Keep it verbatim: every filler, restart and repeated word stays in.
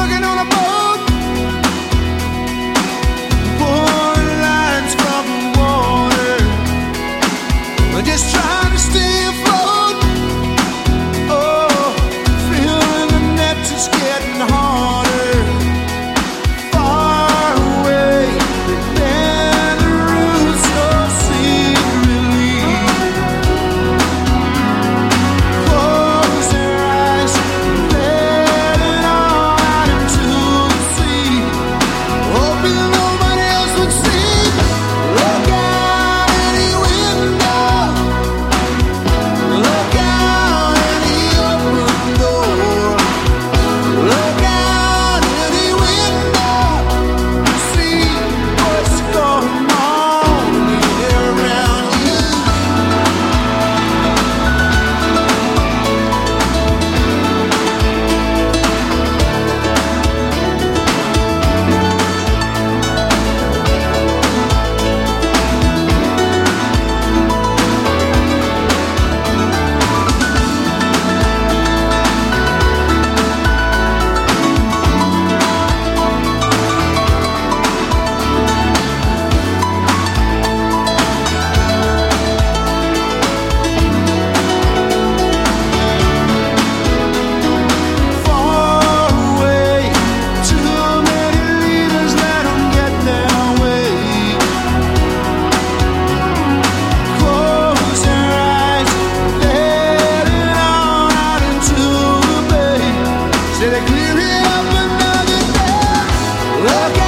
working on a boat, pouring lines from the water. We're just trying to stay afloat. Oh, feeling the net is getting harder. Far away, and the roots are secretly. Close their eyes, let it all out into the sea. Hoping nobody else would see. Look out any window. Look out any open door. Look out any window. See what's going on around you. Far away, too many leaders let 'em get their way. Close their eyes, let it all out into the bay. Say they clear it up another day. Look